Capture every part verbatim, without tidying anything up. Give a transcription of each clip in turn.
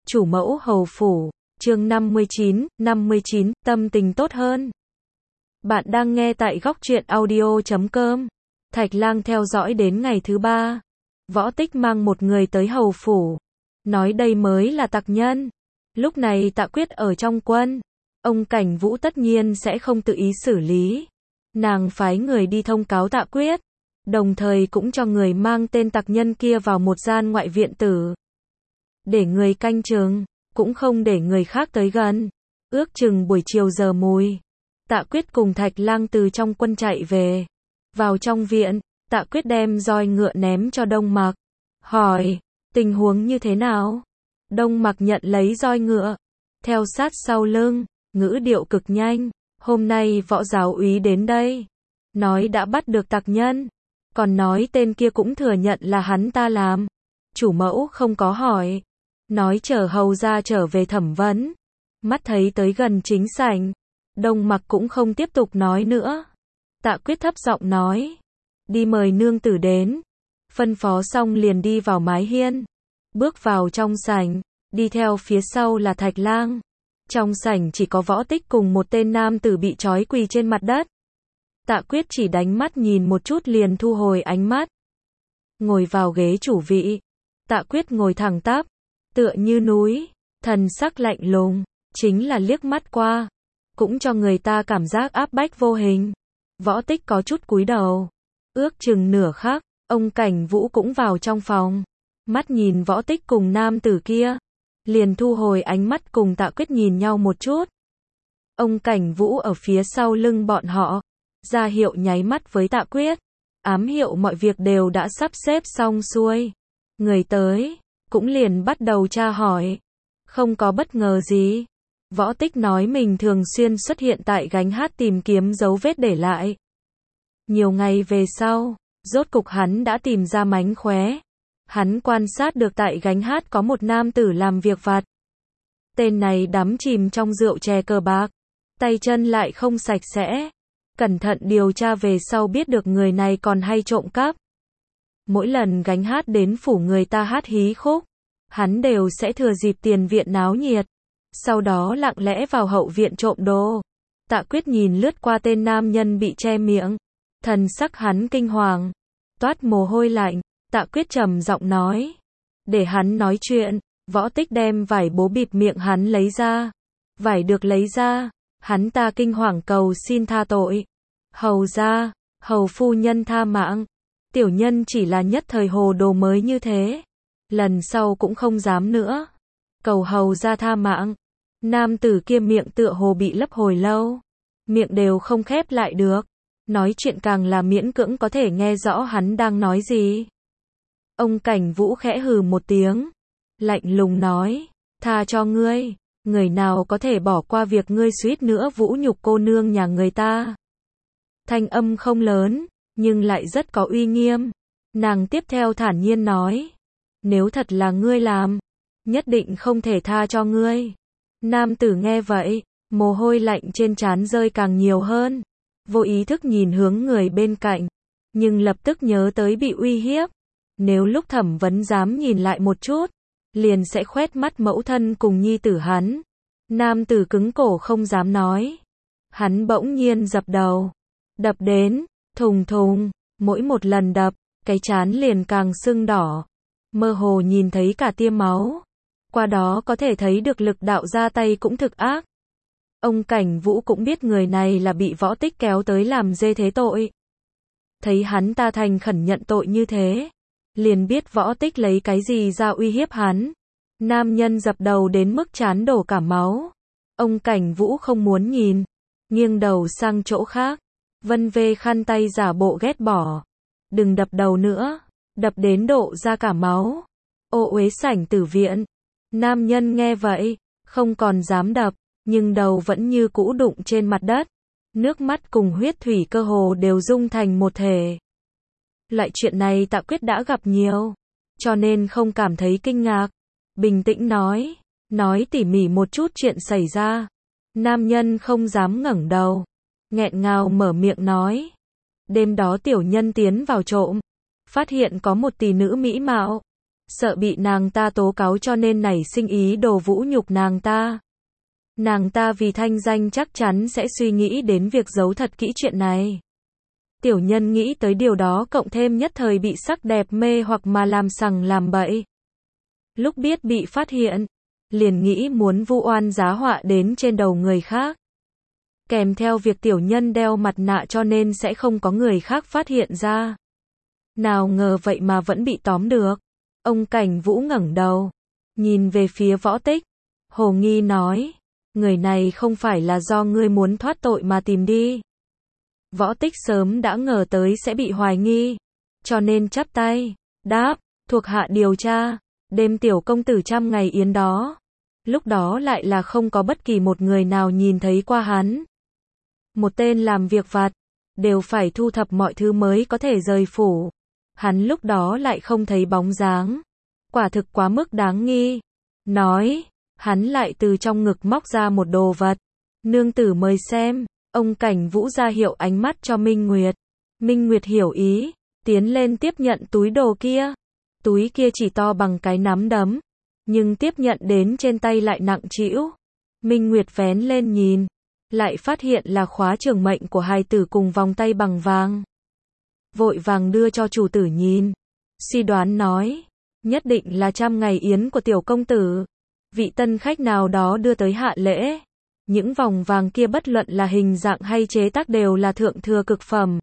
Chủ mẫu hầu phủ, chương năm mươi chín, năm mươi chín, tâm tình tốt hơn. Bạn đang nghe tại góc truyện audio chấm com. Thạch Lang theo dõi đến ngày thứ ba. Võ Tích mang một người tới hầu phủ. Nói đây mới là tặc nhân. Lúc này Tạ Quyết ở trong quân. Ông Cảnh Vũ tất nhiên sẽ không tự ý xử lý. Nàng phái người đi thông cáo Tạ Quyết. Đồng thời cũng cho người mang tên tặc nhân kia vào một gian ngoại viện tử. Để người canh chừng, cũng không để người khác tới gần. Ước chừng buổi chiều giờ mùi. Tạ Quyết cùng Thạch Lang từ trong quân chạy về. Vào trong viện, Tạ Quyết đem roi ngựa ném cho Đông Mặc. Hỏi, tình huống như thế nào? Đông Mặc nhận lấy roi ngựa. Theo sát sau lưng, ngữ điệu cực nhanh. Hôm nay võ giáo úy đến đây. Nói đã bắt được tặc nhân. Còn nói tên kia cũng thừa nhận là hắn ta làm. Chủ mẫu không có hỏi. Nói chờ hầu ra trở về thẩm vấn. Mắt thấy tới gần chính sảnh. Đông Mặc cũng không tiếp tục nói nữa. Tạ Quyết thấp giọng nói. Đi mời nương tử đến. Phân phó xong liền đi vào mái hiên. Bước vào trong sảnh. Đi theo phía sau là Thạch Lang. Trong sảnh chỉ có Võ Tích cùng một tên nam tử bị trói quỳ trên mặt đất. Tạ Quyết chỉ đánh mắt nhìn một chút liền thu hồi ánh mắt. Ngồi vào ghế chủ vị. Tạ Quyết ngồi thẳng tắp. Tựa như núi. Thần sắc lạnh lùng. Chính là liếc mắt qua. Cũng cho người ta cảm giác áp bách vô hình. Võ Tích có chút cúi đầu. Ước chừng nửa khắc. Ông Cảnh Vũ cũng vào trong phòng. Mắt nhìn Võ Tích cùng nam tử kia. Liền thu hồi ánh mắt cùng Tạ Quyết nhìn nhau một chút. Ông Cảnh Vũ ở phía sau lưng bọn họ. Ra hiệu nháy mắt với Tạ Quyết. Ám hiệu mọi việc đều đã sắp xếp xong xuôi. Người tới. Cũng liền bắt đầu tra hỏi. Không có bất ngờ gì. Võ Tích nói mình thường xuyên xuất hiện tại gánh hát tìm kiếm dấu vết để lại. Nhiều ngày về sau, rốt cục hắn đã tìm ra mánh khóe. Hắn quan sát được tại gánh hát có một nam tử làm việc vặt. Tên này đắm chìm trong rượu chè cờ bạc. Tay chân lại không sạch sẽ. Cẩn thận điều tra về sau biết được người này còn hay trộm cắp. Mỗi lần gánh hát đến phủ người ta hát hí khúc, hắn đều sẽ thừa dịp tiền viện náo nhiệt. Sau đó lặng lẽ vào hậu viện trộm đồ. Tạ Quyết nhìn lướt qua tên nam nhân bị che miệng. Thần sắc hắn kinh hoàng. Toát mồ hôi lạnh. Tạ Quyết trầm giọng nói. Để hắn nói chuyện. Võ Tích đem vải bố bịt miệng hắn lấy ra. Vải được lấy ra. Hắn ta kinh hoàng cầu xin tha tội. Hầu ra. Hầu phu nhân tha mạng. Tiểu nhân chỉ là nhất thời hồ đồ mới như thế. Lần sau cũng không dám nữa. Cầu hầu ra tha mạng. Nam tử kia miệng tựa hồ bị lấp hồi lâu. Miệng đều không khép lại được. Nói chuyện càng là miễn cưỡng có thể nghe rõ hắn đang nói gì. Ông Cảnh Vũ khẽ hừ một tiếng. Lạnh lùng nói. Tha cho ngươi. Người nào có thể bỏ qua việc ngươi suýt nữa vũ nhục cô nương nhà người ta. Thanh âm không lớn. Nhưng lại rất có uy nghiêm. Nàng tiếp theo thản nhiên nói. Nếu thật là ngươi làm. Nhất định không thể tha cho ngươi. Nam tử nghe vậy. Mồ hôi lạnh trên trán rơi càng nhiều hơn. Vô ý thức nhìn hướng người bên cạnh. Nhưng lập tức nhớ tới bị uy hiếp. Nếu lúc thẩm vấn dám nhìn lại một chút. Liền sẽ khoét mắt mẫu thân cùng nhi tử hắn. Nam tử cứng cổ không dám nói. Hắn bỗng nhiên dập đầu. Đập đến. Thùng thùng. Mỗi một lần đập. Cái trán liền càng sưng đỏ. Mơ hồ nhìn thấy cả tia máu. Qua đó có thể thấy được lực đạo ra tay cũng thực ác. Ông Cảnh Vũ cũng biết người này là bị Võ Tích kéo tới làm dê thế tội. Thấy hắn ta thành khẩn nhận tội như thế. Liền biết Võ Tích lấy cái gì ra uy hiếp hắn. Nam nhân dập đầu đến mức trán đổ cả máu. Ông Cảnh Vũ không muốn nhìn. Nghiêng đầu sang chỗ khác. Vân vê khăn tay giả bộ ghét bỏ. Đừng đập đầu nữa. Đập đến độ ra cả máu. Ô uế sảnh tử viện. Nam nhân nghe vậy. Không còn dám đập. Nhưng đầu vẫn như cũ đụng trên mặt đất. Nước mắt cùng huyết thủy cơ hồ đều dung thành một thể. Loại chuyện này Tạ Quyết đã gặp nhiều. Cho nên không cảm thấy kinh ngạc. Bình tĩnh nói. Nói tỉ mỉ một chút chuyện xảy ra. Nam nhân không dám ngẩng đầu. Nghẹn ngào mở miệng nói. Đêm đó tiểu nhân tiến vào trộm. Phát hiện có một tỷ nữ mỹ mạo. sợ bị nàng ta tố cáo cho nên nảy sinh ý đồ vũ nhục nàng ta. Nàng ta vì thanh danh chắc chắn sẽ suy nghĩ đến việc giấu thật kỹ chuyện này. Tiểu nhân nghĩ tới điều đó cộng thêm nhất thời bị sắc đẹp mê hoặc mà làm sằng làm bậy. Lúc biết bị phát hiện, liền nghĩ muốn vu oan giá họa đến trên đầu người khác. Kèm theo việc tiểu nhân đeo mặt nạ cho nên sẽ không có người khác phát hiện ra. Nào ngờ vậy mà vẫn bị tóm được. Ông Cảnh Vũ ngẩng đầu, nhìn về phía Võ Tích, hồ nghi nói, người này không phải là do ngươi muốn thoát tội mà tìm đi. Võ Tích sớm đã ngờ tới sẽ bị hoài nghi, cho nên chắp tay, đáp, thuộc hạ điều tra, đêm tiểu công tử trăm ngày yến đó. Lúc đó lại là không có bất kỳ một người nào nhìn thấy qua hắn. Một tên làm việc vặt, đều phải thu thập mọi thứ mới có thể rời phủ. Hắn lúc đó lại không thấy bóng dáng. Quả thực quá mức đáng nghi. Nói, hắn lại từ trong ngực móc ra một đồ vật. Nương tử mời xem. Ông Cảnh Vũ ra hiệu ánh mắt cho Minh Nguyệt. Minh Nguyệt hiểu ý, tiến lên tiếp nhận túi đồ kia. Túi kia chỉ to bằng cái nắm đấm, nhưng tiếp nhận đến trên tay lại nặng trĩu. Minh Nguyệt vén lên nhìn, lại phát hiện là khóa trường mệnh của hài tử cùng vòng tay bằng vàng. Vội vàng đưa cho chủ tử nhìn, suy đoán nói, nhất định là trăm ngày yến của tiểu công tử. Vị tân khách nào đó đưa tới hạ lễ. Những vòng vàng kia bất luận là hình dạng hay chế tác đều là thượng thừa cực phẩm.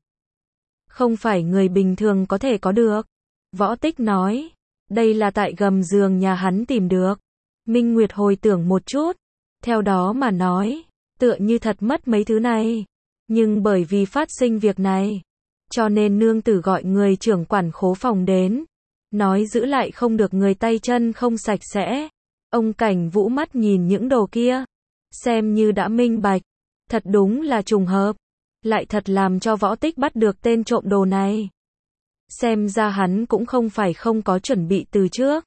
Không phải người bình thường có thể có được. Võ Tích nói, đây là tại gầm giường nhà hắn tìm được. Minh Nguyệt hồi tưởng một chút, theo đó mà nói, tựa như thật mất mấy thứ này. Nhưng bởi vì phát sinh việc này, cho nên nương tử gọi người trưởng quản khố phòng đến, nói giữ lại không được người tay chân không sạch sẽ. Ông Cảnh Vũ mắt nhìn những đồ kia, xem như đã minh bạch, thật đúng là trùng hợp, lại thật làm cho Võ Tích bắt được tên trộm đồ này. Xem ra hắn cũng không phải không có chuẩn bị từ trước.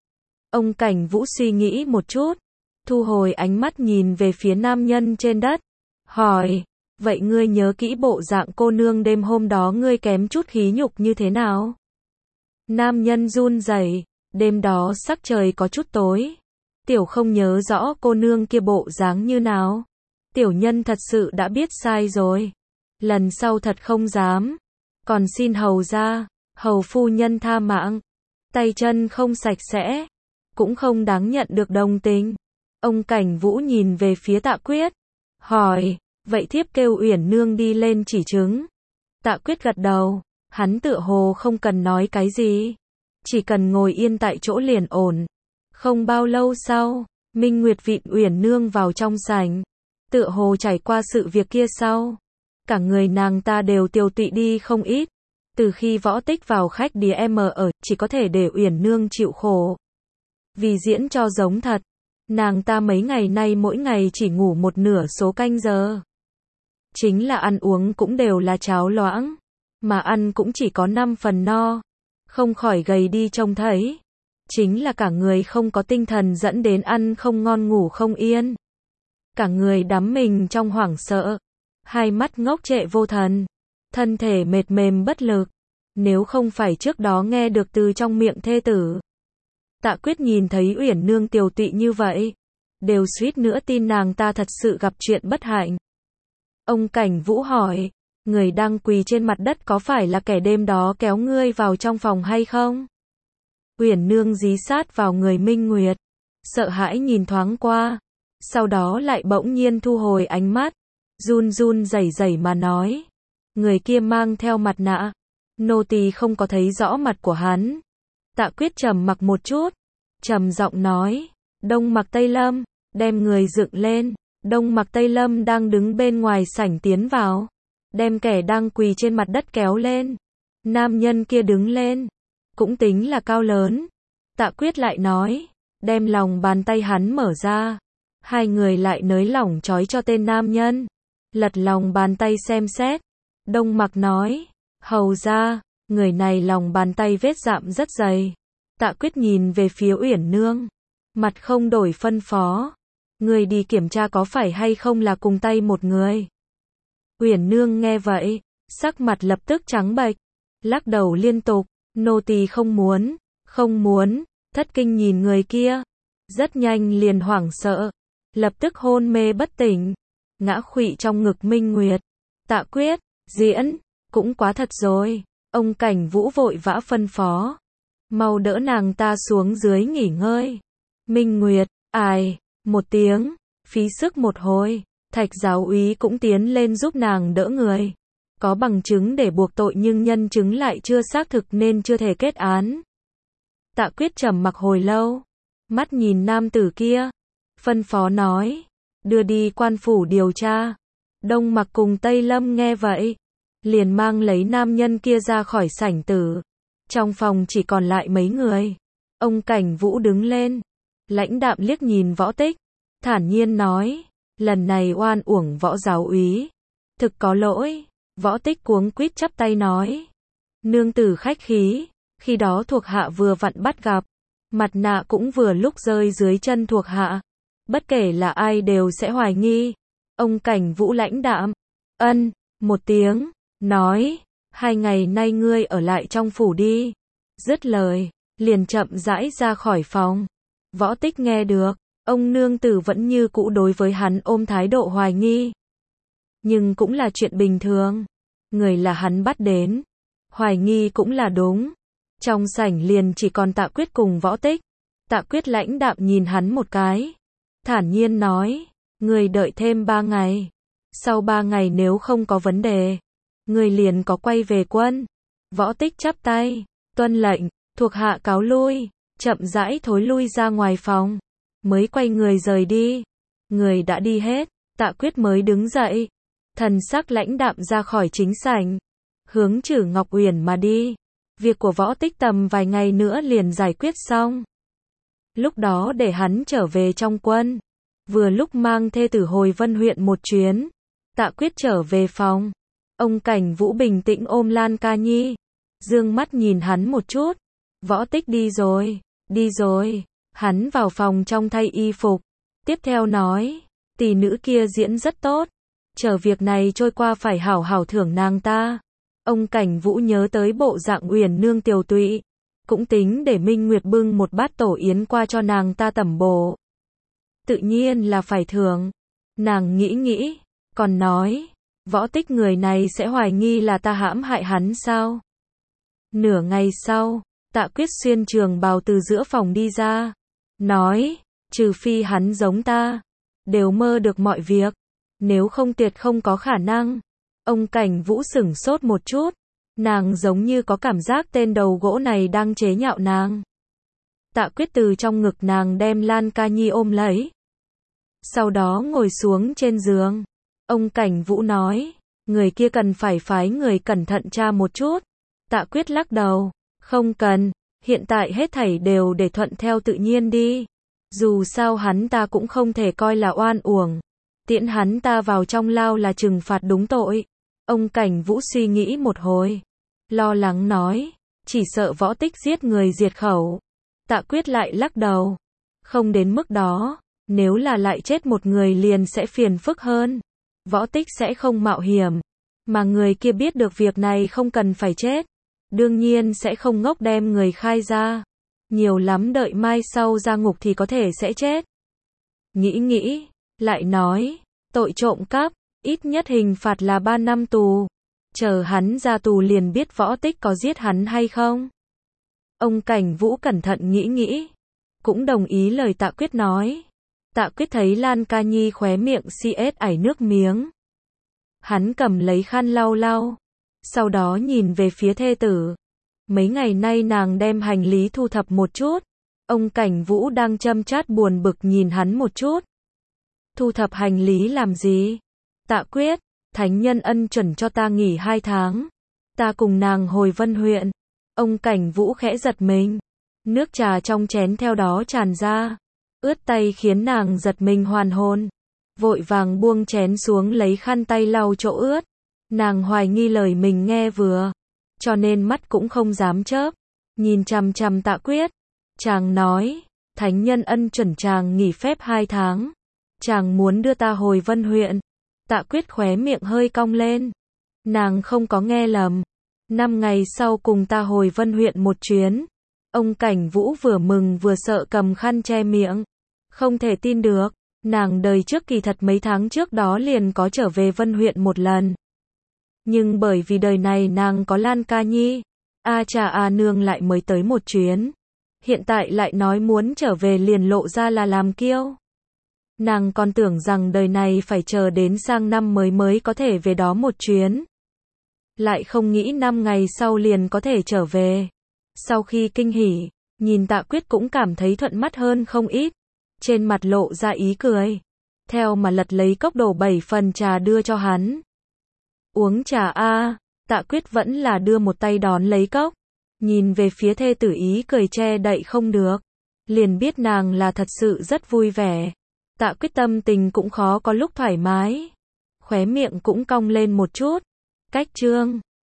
Ông Cảnh Vũ suy nghĩ một chút, thu hồi ánh mắt nhìn về phía nam nhân trên đất, hỏi, vậy ngươi nhớ kỹ bộ dạng cô nương đêm hôm đó ngươi kém chút khí nhục như thế nào? Nam nhân run rẩy, đêm đó sắc trời có chút tối. Tiểu không nhớ rõ cô nương kia bộ dáng như nào. Tiểu nhân thật sự đã biết sai rồi. Lần sau thật không dám. Còn xin hầu ra, hầu phu nhân tha mạng. Tay chân không sạch sẽ, cũng không đáng nhận được đồng tình. Ông Cảnh Vũ nhìn về phía Tạ Quyết, hỏi, vậy thiếp kêu Uyển nương đi lên chỉ chứng. Tạ Quyết gật đầu, hắn tựa hồ không cần nói cái gì, chỉ cần ngồi yên tại chỗ liền ổn. Không bao lâu sau, Minh Nguyệt vịn Uyển nương vào trong sảnh, tựa hồ trải qua sự việc kia sau, cả người nàng ta đều tiêu tụy đi không ít. Từ khi Võ Tích vào khách điếm M ở, chỉ có thể để Uyển nương chịu khổ. Vì diễn cho giống thật, nàng ta mấy ngày nay mỗi ngày chỉ ngủ một nửa số canh giờ. Chính là ăn uống cũng đều là cháo loãng, mà ăn cũng chỉ có năm phần no, không khỏi gầy đi trông thấy. Chính là cả người không có tinh thần dẫn đến ăn không ngon ngủ không yên. Cả người đắm mình trong hoảng sợ, hai mắt ngốc trệ vô thần, thân thể mệt mềm bất lực. Nếu không phải trước đó nghe được từ trong miệng thê tử, Tạ Quyết nhìn thấy Uyển nương tiều tụy như vậy, đều suýt nữa tin nàng ta thật sự gặp chuyện bất hạnh. Ông Cảnh Vũ hỏi, người đang quỳ trên mặt đất có phải là kẻ đêm đó kéo ngươi vào trong phòng hay không? Uyển nương dí sát vào người Minh Nguyệt, sợ hãi nhìn thoáng qua, sau đó lại bỗng nhiên thu hồi ánh mắt, run run rẩy rẩy mà nói, người kia mang theo mặt nạ, nô tỳ không có thấy rõ mặt của hắn. Tạ Quyết trầm mặc một chút, trầm giọng nói, Đông Mặc Tây Lâm, đem người dựng lên. Đông Mặc Tây Lâm đang đứng bên ngoài sảnh tiến vào, đem kẻ đang quỳ trên mặt đất kéo lên. Nam nhân kia đứng lên, cũng tính là cao lớn. Tạ Quyết lại nói, đem lòng bàn tay hắn mở ra. Hai người lại nới lỏng trói cho tên nam nhân, lật lòng bàn tay xem xét. Đông Mặc nói, hầu ra, người này lòng bàn tay vết dạm rất dày. Tạ Quyết nhìn về phía Uyển nương, mặt không đổi phân phó, người đi kiểm tra có phải hay không là cùng tay một người. Uyển nương nghe vậy, sắc mặt lập tức trắng bệch, lắc đầu liên tục, nô tỳ không muốn, không muốn, thất kinh nhìn người kia. Rất nhanh liền hoảng sợ. Lập tức hôn mê bất tỉnh. Ngã khuỵu trong ngực Minh Nguyệt. Tạ Quyết, diễn, cũng quá thật rồi. Ông Cảnh Vũ vội vã phân phó. Mau đỡ nàng ta xuống dưới nghỉ ngơi. Minh Nguyệt, ai, một tiếng, phí sức một hồi. Thạch giáo úy cũng tiến lên giúp nàng đỡ người. Có bằng chứng để buộc tội nhưng nhân chứng lại chưa xác thực nên chưa thể kết án. Tạ Quyết trầm mặc hồi lâu. Mắt nhìn nam tử kia. Phân phó nói. Đưa đi quan phủ điều tra. Đông Mặc cùng Tây Lâm nghe vậy. Liền mang lấy nam nhân kia ra khỏi sảnh tử. Trong phòng chỉ còn lại mấy người. Ông Cảnh Vũ đứng lên. Lãnh đạm liếc nhìn Võ Tích. Thản nhiên nói. Lần này oan uổng Võ giáo úy. Thực có lỗi. Võ Tích cuống quýt chắp tay nói. Nương tử khách khí. Khi đó thuộc hạ vừa vặn bắt gặp. Mặt nạ cũng vừa lúc rơi dưới chân thuộc hạ. Bất kể là ai đều sẽ hoài nghi. Ông Cảnh Vũ lãnh đạm. Ân, một tiếng. Nói. Hai ngày nay ngươi ở lại trong phủ đi. Dứt lời. Liền chậm rãi ra khỏi phòng. Võ Tích nghe được. Ông nương tử vẫn như cũ đối với hắn ôm thái độ hoài nghi. Nhưng cũng là chuyện bình thường. Người là hắn bắt đến. Hoài nghi cũng là đúng. Trong sảnh liền chỉ còn Tạ Quyết cùng Võ Tích. Tạ Quyết lãnh đạm nhìn hắn một cái. Thản nhiên nói. Người đợi thêm ba ngày. Sau ba ngày nếu không có vấn đề. Người liền có quay về quân. Võ Tích chắp tay. Tuân lệnh. Thuộc hạ cáo lui. Chậm rãi thối lui ra ngoài phòng. Mới quay người rời đi. Người đã đi hết. Tạ Quyết mới đứng dậy. Thần sắc lãnh đạm ra khỏi chính sảnh. Hướng Trử Ngọc Uyển mà đi. Việc của Võ Tích tầm vài ngày nữa liền giải quyết xong. Lúc đó để hắn trở về trong quân. Vừa lúc mang thê tử hồi Vân huyện một chuyến. Tạ Quyết trở về phòng. Ông Cảnh Vũ bình tĩnh ôm Lan Ca Nhi. Dương mắt nhìn hắn một chút. Võ Tích đi rồi. Đi rồi. Hắn vào phòng trong thay y phục. Tiếp theo nói. Tỷ nữ kia diễn rất tốt. Chờ việc này trôi qua phải hảo hảo thưởng nàng ta. Ông Cảnh Vũ nhớ tới bộ dạng Uyển nương tiều tụy. Cũng tính để Minh Nguyệt bưng một bát tổ yến qua cho nàng ta tẩm bổ. Tự nhiên là phải thưởng. Nàng nghĩ nghĩ. Còn nói. Võ Tích người này sẽ hoài nghi là ta hãm hại hắn sao? Nửa ngày sau. Tạ Quyết xuyên trường bào từ giữa phòng đi ra. Nói. Trừ phi hắn giống ta. Đều mơ được mọi việc. Nếu không tuyệt không có khả năng. Ông Cảnh Vũ sửng sốt một chút. Nàng giống như có cảm giác tên đầu gỗ này đang chế nhạo nàng. Tạ Quyết từ trong ngực nàng đem Lan Ca Nhi ôm lấy. Sau đó ngồi xuống trên giường. Ông Cảnh Vũ nói. Người kia cần phải phái người cẩn thận tra một chút. Tạ Quyết lắc đầu. Không cần. Hiện tại hết thảy đều để thuận theo tự nhiên đi. Dù sao hắn ta cũng không thể coi là oan uổng. Tiễn hắn ta vào trong lao là trừng phạt đúng tội. Ông Cảnh Vũ suy nghĩ một hồi. Lo lắng nói. Chỉ sợ Võ Tích giết người diệt khẩu. Tạ Quyết lại lắc đầu. Không đến mức đó. Nếu là lại chết một người liền sẽ phiền phức hơn. Võ Tích sẽ không mạo hiểm. Mà người kia biết được việc này không cần phải chết. Đương nhiên sẽ không ngốc đem người khai ra. Nhiều lắm đợi mai sau ra ngục thì có thể sẽ chết. Nghĩ nghĩ. Lại nói. Tội trộm cắp. Ít nhất hình phạt là ba năm tù. Chờ hắn ra tù liền biết Võ Tích có giết hắn hay không. Ông Cảnh Vũ cẩn thận nghĩ nghĩ. Cũng đồng ý lời Tạ Quyết nói. Tạ Quyết thấy Lan Ca Nhi khóe miệng si ết ảy nước miếng. Hắn cầm lấy khăn lau lau. Sau đó nhìn về phía thê tử. Mấy ngày nay nàng đem hành lý thu thập một chút. Ông Cảnh Vũ đang châm chát buồn bực nhìn hắn một chút. Thu thập hành lý làm gì? Tạ Quyết, thánh nhân ân chuẩn cho ta nghỉ hai tháng. Ta cùng nàng hồi Vân huyện. Ông Cảnh Vũ khẽ giật mình. Nước trà trong chén theo đó tràn ra. Ướt tay khiến nàng giật mình hoàn hồn. Vội vàng buông chén xuống lấy khăn tay lau chỗ ướt. Nàng hoài nghi lời mình nghe vừa. Cho nên mắt cũng không dám chớp. Nhìn chằm chằm Tạ Quyết. Chàng nói. Thánh nhân ân chuẩn chàng nghỉ phép hai tháng. Chàng muốn đưa ta hồi Vân huyện. Tạ Quyết khóe miệng hơi cong lên. Nàng không có nghe lầm. Năm ngày sau cùng ta hồi Vân huyện một chuyến. Ông Cảnh Vũ vừa mừng vừa sợ cầm khăn che miệng. Không thể tin được, nàng đời trước kỳ thật mấy tháng trước đó liền có trở về Vân huyện một lần. Nhưng bởi vì đời này nàng có Lan Ca Nhi, a cha a nương lại mới tới một chuyến. Hiện tại lại nói muốn trở về liền lộ ra là làm kiêu. Nàng còn tưởng rằng đời này phải chờ đến sang năm mới mới có thể về đó một chuyến. Lại không nghĩ năm ngày sau liền có thể trở về. Sau khi kinh hỉ, nhìn Tạ Quyết cũng cảm thấy thuận mắt hơn không ít. Trên mặt lộ ra ý cười. Theo mà lật lấy cốc đổ bảy phần trà đưa cho hắn. Uống trà a. Tạ Quyết vẫn là đưa một tay đón lấy cốc. Nhìn về phía thê tử ý cười che đậy không được. Liền biết nàng là thật sự rất vui vẻ. Tạ Quyết tâm tình cũng khó có lúc thoải mái. Khóe miệng cũng cong lên một chút. Cách chương